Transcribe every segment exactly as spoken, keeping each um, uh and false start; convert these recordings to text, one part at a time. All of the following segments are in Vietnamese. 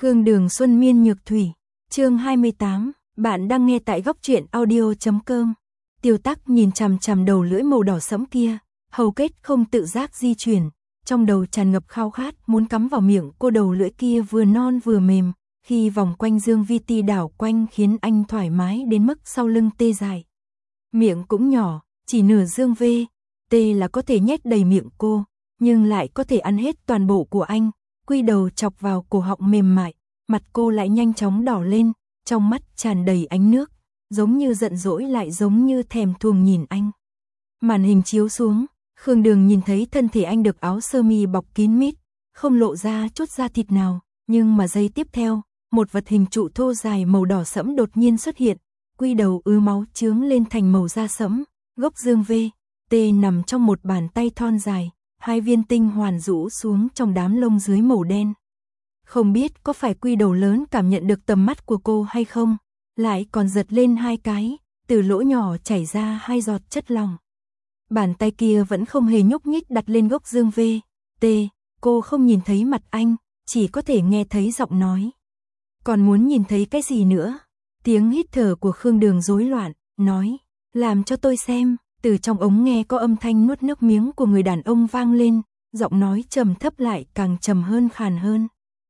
Khương Đường Xuân Miên Nhược Thủy, chương hai mươi tám, bạn đang nghe tại góc truyện audio chấm com. Tiêu Tắc nhìn chằm chằm đầu lưỡi màu đỏ sẫm kia, hầu kết không tự giác di chuyển, trong đầu tràn ngập khao khát muốn cắm vào miệng cô. Đầu lưỡi kia vừa non vừa mềm, khi vòng quanh Dương Vi Ti đảo quanh khiến anh thoải mái đến mức sau lưng tê dại. Miệng cũng nhỏ, chỉ nửa Dương V, T là có thể nhét đầy miệng cô, nhưng lại có thể ăn hết toàn bộ của anh. Quy đầu chọc vào cổ họng mềm mại, mặt cô lại nhanh chóng đỏ lên, trong mắt tràn đầy ánh nước, giống như giận dỗi lại giống như thèm thuồng nhìn anh. Màn hình chiếu xuống, Khương Đường nhìn thấy thân thể anh được áo sơ mi bọc kín mít, không lộ ra chút da thịt nào, nhưng mà giây tiếp theo, một vật hình trụ thô dài màu đỏ sẫm đột nhiên xuất hiện, quy đầu ứ máu chướng lên thành màu da sẫm, gốc Dương V, T nằm trong một bàn tay thon dài. Hai viên tinh hoàn rũ xuống trong đám lông dưới màu đen. Không biết có phải quy đầu lớn cảm nhận được tầm mắt của cô hay không, lại còn giật lên hai cái, từ lỗ nhỏ chảy ra hai giọt chất lỏng. Bàn tay kia vẫn không hề nhúc nhích đặt lên gốc Dương V, T, cô không nhìn thấy mặt anh, chỉ có thể nghe thấy giọng nói. Còn muốn nhìn thấy cái gì nữa? Tiếng hít thở của Khương Đường rối loạn, nói, làm cho tôi xem. Từ trong ống nghe có âm thanh nuốt nước miếng của người đàn ông vang lên, giọng nói trầm thấp lại càng trầm hơn khàn hơn.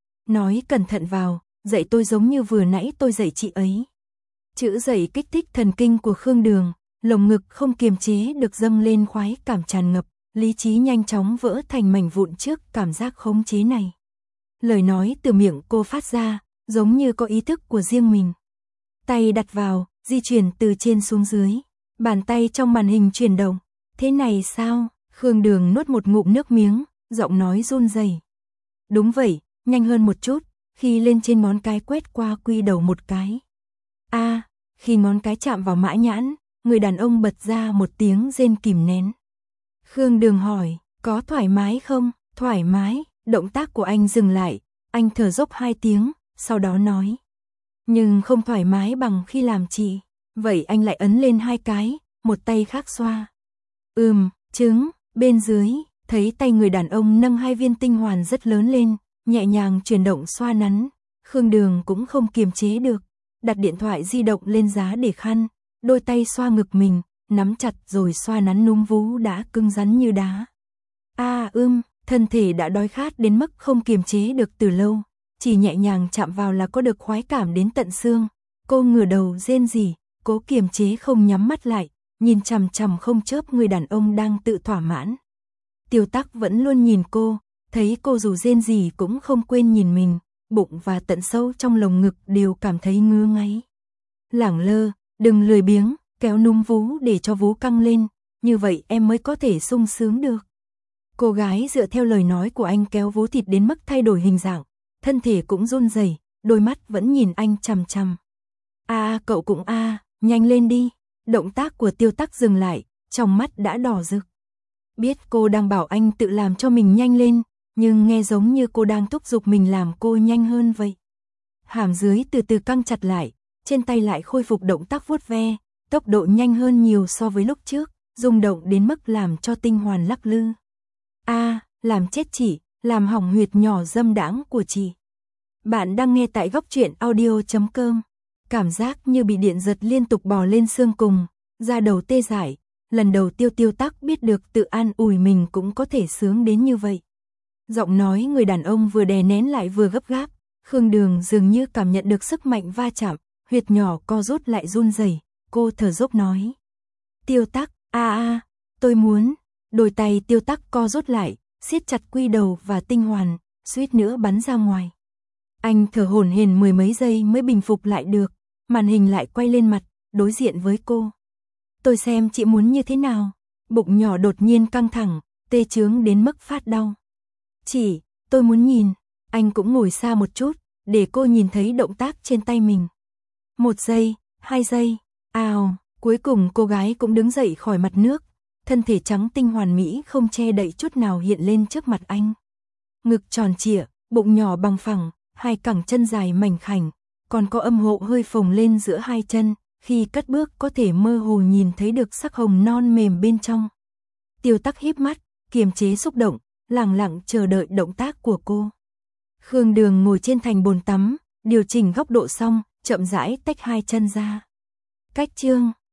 Nói cẩn thận vào, dạy tôi giống như vừa nãy tôi dạy chị ấy. Chữ dạy kích thích thần kinh của Khương Đường, lồng ngực không kiềm chế được dâng lên khoái cảm tràn ngập, lý trí nhanh chóng vỡ thành mảnh vụn trước cảm giác khống chế này. Lời nói từ miệng cô phát ra, giống như có ý thức của riêng mình. Tay đặt vào, di chuyển từ trên xuống dưới. Bàn tay trong màn hình chuyển động. Thế này sao? Khương Đường nuốt một ngụm nước miếng, giọng nói run rẩy. Đúng vậy, nhanh hơn một chút, khi lên trên ngón cái quét qua quy đầu một cái. A, à, khi ngón cái chạm vào mã nhãn, người đàn ông bật ra một tiếng rên kìm nén. Khương Đường hỏi, có thoải mái không? Thoải mái, động tác của anh dừng lại, anh thở dốc hai tiếng, sau đó nói. Nhưng không thoải mái bằng khi làm chị. Vậy anh lại ấn lên hai cái, một tay khác xoa. Ừm, trứng, bên dưới, thấy tay người đàn ông nâng hai viên tinh hoàn rất lớn lên, nhẹ nhàng chuyển động xoa nắn. Khương Đường cũng không kiềm chế được, đặt điện thoại di động lên giá để khăn, đôi tay xoa ngực mình, nắm chặt rồi xoa nắn núm vú đã cứng rắn như đá. A à, ưm, thân thể đã đói khát đến mức không kiềm chế được từ lâu, chỉ nhẹ nhàng chạm vào là có được khoái cảm đến tận xương. Cô ngửa đầu rên rỉ. Cố kiềm chế không nhắm mắt lại, nhìn chằm chằm không chớp người đàn ông đang tự thỏa mãn. Tiêu Tắc vẫn luôn nhìn cô, thấy cô dù rên gì cũng không quên nhìn mình, bụng và tận sâu trong lồng ngực đều cảm thấy ngứa ngáy. Lẳng lơ, đừng lười biếng, kéo núm vú để cho vú căng lên, như vậy em mới có thể sung sướng được. Cô gái dựa theo lời nói của anh kéo vú thịt đến mức thay đổi hình dạng, thân thể cũng run rẩy, đôi mắt vẫn nhìn anh chằm chằm. A, cậu cũng a. À. Nhanh lên đi, động tác của Tiêu Tắc dừng lại, trong mắt đã đỏ rực. Biết cô đang bảo anh tự làm cho mình nhanh lên, nhưng nghe giống như cô đang thúc giục mình làm cô nhanh hơn vậy. Hàm dưới từ từ căng chặt lại, trên tay lại khôi phục động tác vuốt ve, tốc độ nhanh hơn nhiều so với lúc trước, rung động đến mức làm cho tinh hoàn lắc lư. A, à, làm chết chị, làm hỏng huyệt nhỏ dâm đãng của chị. Bạn đang nghe tại góc truyện audio chấm com. Cảm giác như bị điện giật liên tục bò lên xương cùng, da đầu tê dại, lần đầu Tiêu Tiêu Tắc biết được tự an ủi mình cũng có thể sướng đến như vậy. Giọng nói người đàn ông vừa đè nén lại vừa gấp gáp, Khương Đường dường như cảm nhận được sức mạnh va chạm, huyệt nhỏ co rút lại run rẩy, cô thở dốc nói. Tiêu Tắc, a a, tôi muốn, đôi tay Tiêu Tắc co rút lại, siết chặt quy đầu và tinh hoàn, suýt nữa bắn ra ngoài. Anh thở hổn hển mười mấy giây mới bình phục lại được. Màn hình lại quay lên mặt, đối diện với cô. Tôi xem chị muốn như thế nào. Bụng nhỏ đột nhiên căng thẳng, tê chướng đến mức phát đau. Chị, tôi muốn nhìn. Anh cũng ngồi xa một chút, để cô nhìn thấy động tác trên tay mình. Một giây, hai giây, ào, cuối cùng cô gái cũng đứng dậy khỏi mặt nước. Thân thể trắng tinh hoàn mỹ không che đậy chút nào hiện lên trước mặt anh. Ngực tròn trịa, bụng nhỏ bằng phẳng, hai cẳng chân dài mảnh khảnh. Còn có âm hộ hơi phồng lên giữa hai chân, khi cất bước có thể mơ hồ nhìn thấy được sắc hồng non mềm bên trong. Tiêu Tắc híp mắt, kiềm chế xúc động, lặng lặng chờ đợi động tác của cô. Khương Đường ngồi trên thành bồn tắm, điều chỉnh góc độ xong, chậm rãi tách hai chân ra. Cách chương